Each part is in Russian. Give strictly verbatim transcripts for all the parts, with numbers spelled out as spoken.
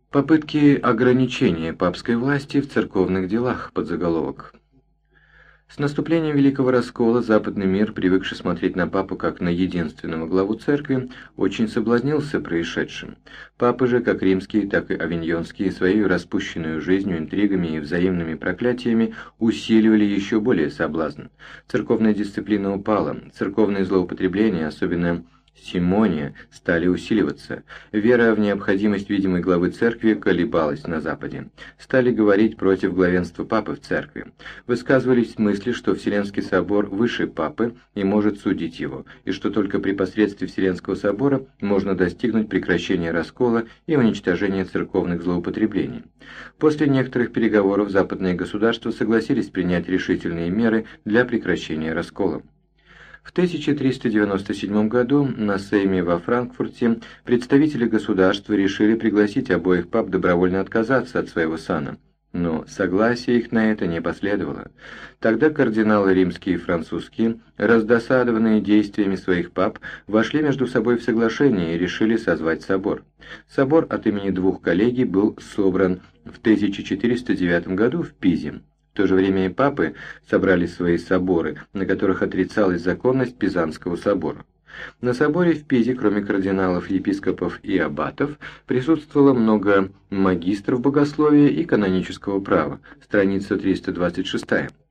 Попытки ограничения папской власти в церковных делах. Подзаголовок. С наступлением Великого Раскола западный мир, привыкший смотреть на папу как на единственного главу церкви, очень соблазнился происшедшим. Папы же, как римские, так и авиньонские, своей распущенную жизнью, интригами и взаимными проклятиями усиливали еще более соблазн. Церковная дисциплина упала, церковные злоупотребления, особенно симония, стали усиливаться. Вера в необходимость видимой главы церкви колебалась на Западе. Стали говорить против главенства папы в церкви. Высказывались мысли, что Вселенский собор выше папы и может судить его, и что только при посредстве Вселенского собора можно достигнуть прекращения раскола и уничтожения церковных злоупотреблений. После некоторых переговоров западные государства согласились принять решительные меры для прекращения раскола. В тысяча триста девяносто седьмом году на Сейме во Франкфурте представители государства решили пригласить обоих пап добровольно отказаться от своего сана, но согласия их на это не последовало. Тогда кардиналы римские и французские, раздосадованные действиями своих пап, вошли между собой в соглашение и решили созвать собор. Собор от имени двух коллегий был собран в тысяча четыреста девятом году в Пизе. В то же время и папы собрали свои соборы, на которых отрицалась законность Пизанского собора. На соборе в Пизе, кроме кардиналов, епископов и аббатов, присутствовало много магистров богословия и канонического права, страница триста двадцать шесть.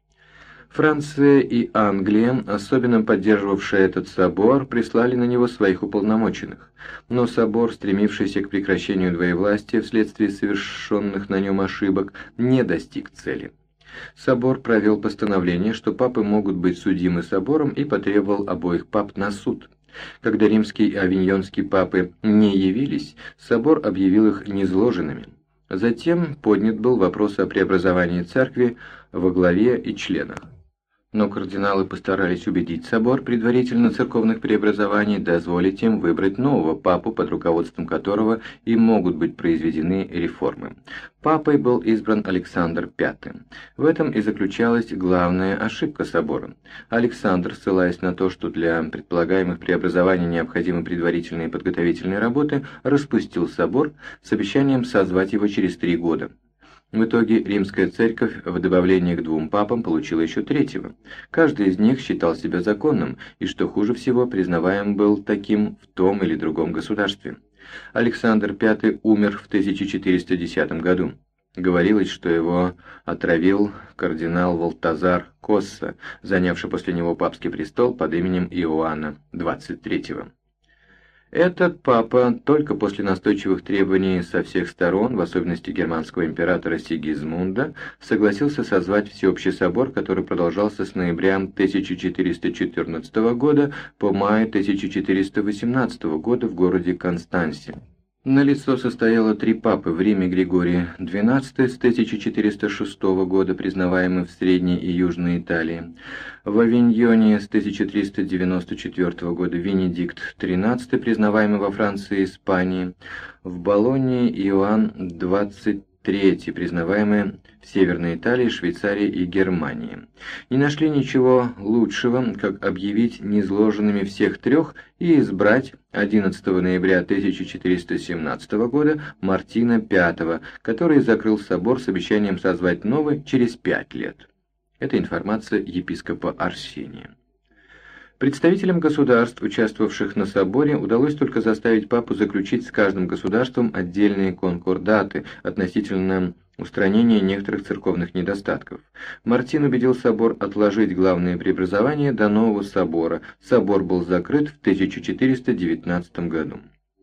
Франция и Англия, особенно поддерживавшие этот собор, прислали на него своих уполномоченных. Но собор, стремившийся к прекращению двоевластия вследствие совершенных на нем ошибок, не достиг цели. Собор провел постановление, что папы могут быть судимы собором, и потребовал обоих пап на суд. Когда римский и авиньонский папы не явились, собор объявил их низложенными. Затем поднят был вопрос о преобразовании церкви во главе и членах. Но кардиналы постарались убедить собор предварительно церковных преобразований дозволить им выбрать нового папу, под руководством которого и могут быть произведены реформы. Папой был избран Александр Пятый. В этом и заключалась главная ошибка собора. Александр, ссылаясь на то, что для предполагаемых преобразований необходимы предварительные подготовительные работы, распустил собор с обещанием созвать его через три года. В итоге римская церковь в добавлении к двум папам получила еще третьего. Каждый из них считал себя законным и, что хуже всего, признаваем был таким в том или другом государстве. Александр Пятый умер в тысяча четыреста десятом году. Говорилось, что его отравил кардинал Валтазар Косса, занявший после него папский престол под именем Иоанна двадцать третьего. Этот папа только после настойчивых требований со всех сторон, в особенности германского императора Сигизмунда, согласился созвать всеобщий собор, который продолжался с ноября тысяча четыреста четырнадцатого года по май тысяча четыреста восемнадцатого года в городе Констансе. Налицо состояло три папы: в Риме Григорий двенадцатый с тысяча четыреста шестого года, признаваемый в Средней и Южной Италии, в Авиньоне с тысяча триста девяносто четвёртого года Венедикт тринадцатый, признаваемый во Франции и Испании, в Болонье Иоанн двадцать третий, признаваемый в Северной Италии, Швейцарии и Германии. Не нашли ничего лучшего, как объявить низложенными всех трех и избрать одиннадцатого ноября тысяча четыреста семнадцатого года Мартина Пятого, который закрыл собор с обещанием созвать новый через пять лет. Это информация епископа Арсения. Представителям государств, участвовавших на соборе, удалось только заставить папу заключить с каждым государством отдельные конкордаты относительно устранения некоторых церковных недостатков. Мартин убедил собор отложить главные преобразования до нового собора. Собор был закрыт в тысяча четыреста девятнадцатом году.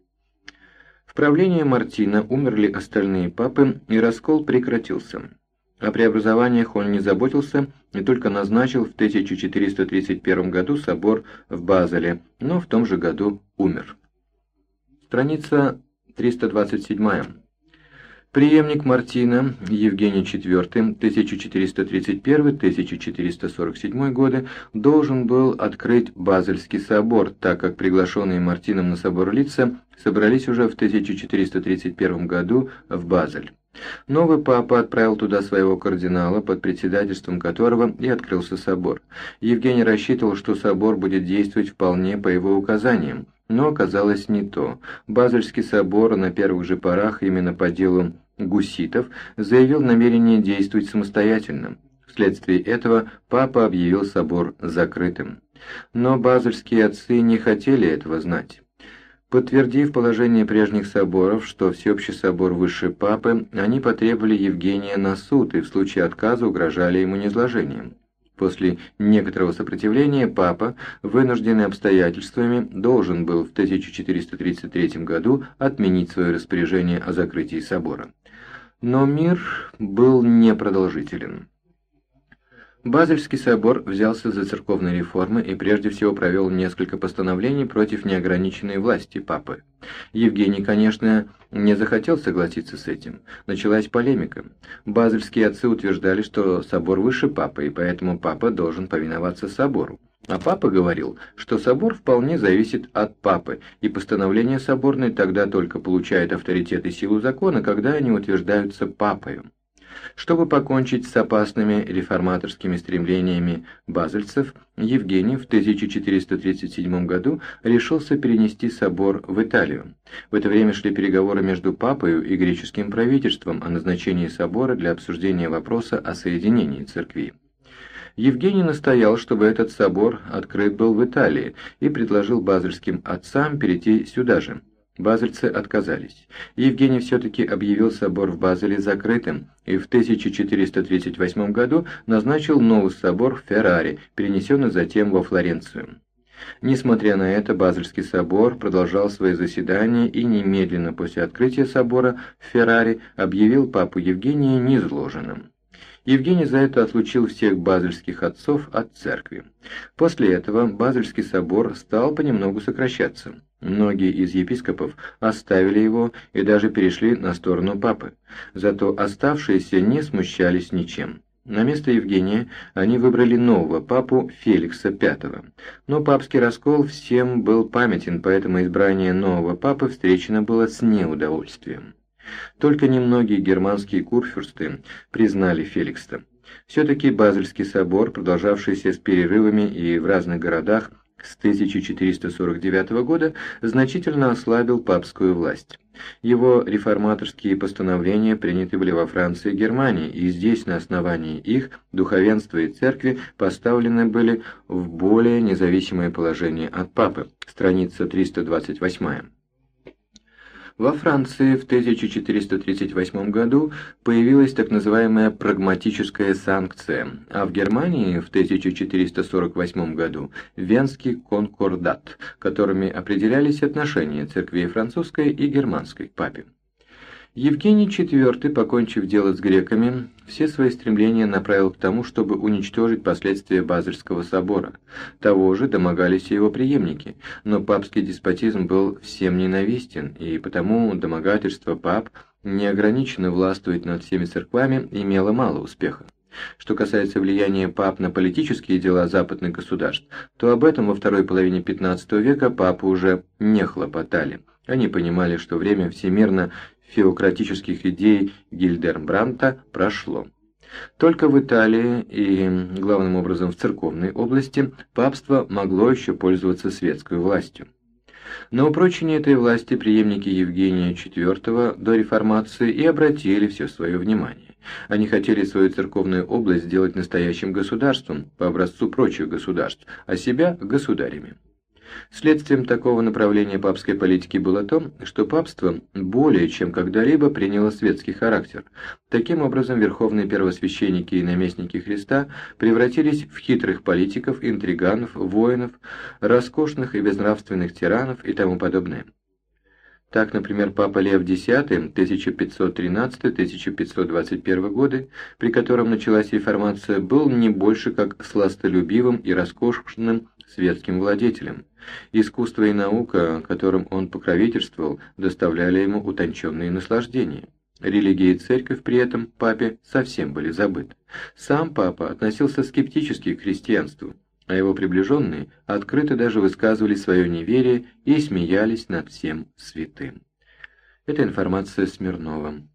В правлении Мартина умерли остальные папы, и раскол прекратился. О преобразованиях он не заботился и только назначил в тысяча четыреста тридцать первом году собор в Базеле, но в том же году умер. Страница триста двадцать семь. Преемник Мартина, Евгений четвёртый, тысяча четыреста тридцать первый — тысяча четыреста сорок седьмой годы, должен был открыть Базельский собор, так как приглашенные Мартином на собор лица собрались уже в тысяча четыреста тридцать первом году в Базель. Новый папа отправил туда своего кардинала, под председательством которого и открылся собор. Евгений рассчитывал, что собор будет действовать вполне по его указаниям, но оказалось не то. Базельский собор на первых же порах именно по делу гуситов заявил намерение действовать самостоятельно. Вследствие этого папа объявил собор закрытым. Но базельские отцы не хотели этого знать. Подтвердив положение прежних соборов, что Всеобщий собор выше папы, они потребовали Евгения на суд и в случае отказа угрожали ему низложением. После некоторого сопротивления папа, вынужденный обстоятельствами, должен был в тысяча четыреста тридцать третьем году отменить свое распоряжение о закрытии собора. Но мир был непродолжителен. Базельский собор взялся за церковные реформы и прежде всего провел несколько постановлений против неограниченной власти папы. Евгений, конечно, не захотел согласиться с этим. Началась полемика. Базельские отцы утверждали, что собор выше папы, и поэтому папа должен повиноваться собору. А папа говорил, что собор вполне зависит от папы, и постановления соборные тогда только получают авторитет и силу закона, когда они утверждаются папою. Чтобы покончить с опасными реформаторскими стремлениями базельцев, Евгений в тысяча четыреста тридцать седьмом году решился перенести собор в Италию. В это время шли переговоры между папою и греческим правительством о назначении собора для обсуждения вопроса о соединении церквей. Евгений настоял, чтобы этот собор открыт был в Италии, и предложил базельским отцам перейти сюда же. Базельцы отказались. Евгений все-таки объявил собор в Базеле закрытым и в тысяча четыреста тридцать восьмом году назначил новый собор в Ферраре, перенесенный затем во Флоренцию. Несмотря на это, Базельский собор продолжал свои заседания и немедленно после открытия собора в Ферраре объявил папу Евгения низложенным. Евгений за это отлучил всех базельских отцов от церкви. После этого Базельский собор стал понемногу сокращаться. Многие из епископов оставили его и даже перешли на сторону папы. Зато оставшиеся не смущались ничем. На место Евгения они выбрали нового папу Феликса пятого. Но папский раскол всем был памятен, поэтому избрание нового папы встречено было с неудовольствием. Только немногие германские курфюрсты признали Феликса. Все-таки Базельский собор, продолжавшийся с перерывами и в разных городах с тысяча четыреста сорок девятого года, значительно ослабил папскую власть. Его реформаторские постановления приняты были во Франции и Германии, и здесь на основании их духовенство и церкви поставлены были в более независимое положение от папы. Страница триста двадцать восьмая. Во Франции в тысяча четыреста тридцать восьмом году появилась так называемая прагматическая санкция, а в Германии в тысяча четыреста сорок восьмом году Венский конкордат, которыми определялись отношения церквей французской и германской к папе. Евгений четвёртый, покончив дело с греками, все свои стремления направил к тому, чтобы уничтожить последствия Базельского собора. Того же домогались и его преемники, но папский деспотизм был всем ненавистен, и потому домогательство пап неограниченно властвовать над всеми церквами имело мало успеха. Что касается влияния пап на политические дела западных государств, то об этом во второй половине пятнадцатого века папы уже не хлопотали. Они понимали, что время всемирно феократических идей Гильдербранта прошло. Только в Италии и, главным образом, в церковной области папство могло еще пользоваться светской властью. На упрочение этой власти преемники Евгения четвёртого до реформации и обратили все свое внимание. Они хотели свою церковную область сделать настоящим государством, по образцу прочих государств, а себя государями. Следствием такого направления папской политики было то, что папство более чем когда-либо приняло светский характер. Таким образом, верховные первосвященники и наместники Христа превратились в хитрых политиков, интриганов, воинов, роскошных и безнравственных тиранов и тому подобное. Так, например, папа Лев X тысяча пятьсот тринадцатый — тысяча пятьсот двадцать первый годы, при котором началась реформация, был не больше как сластолюбивым и роскошным светским владетелем. Искусство и наука, которым он покровительствовал, доставляли ему утонченные наслаждения. Религия и церковь при этом папе совсем были забыты. Сам папа относился скептически к христианству, а его приближенные открыто даже высказывали свое неверие и смеялись над всем святым. Это информация Смирнова.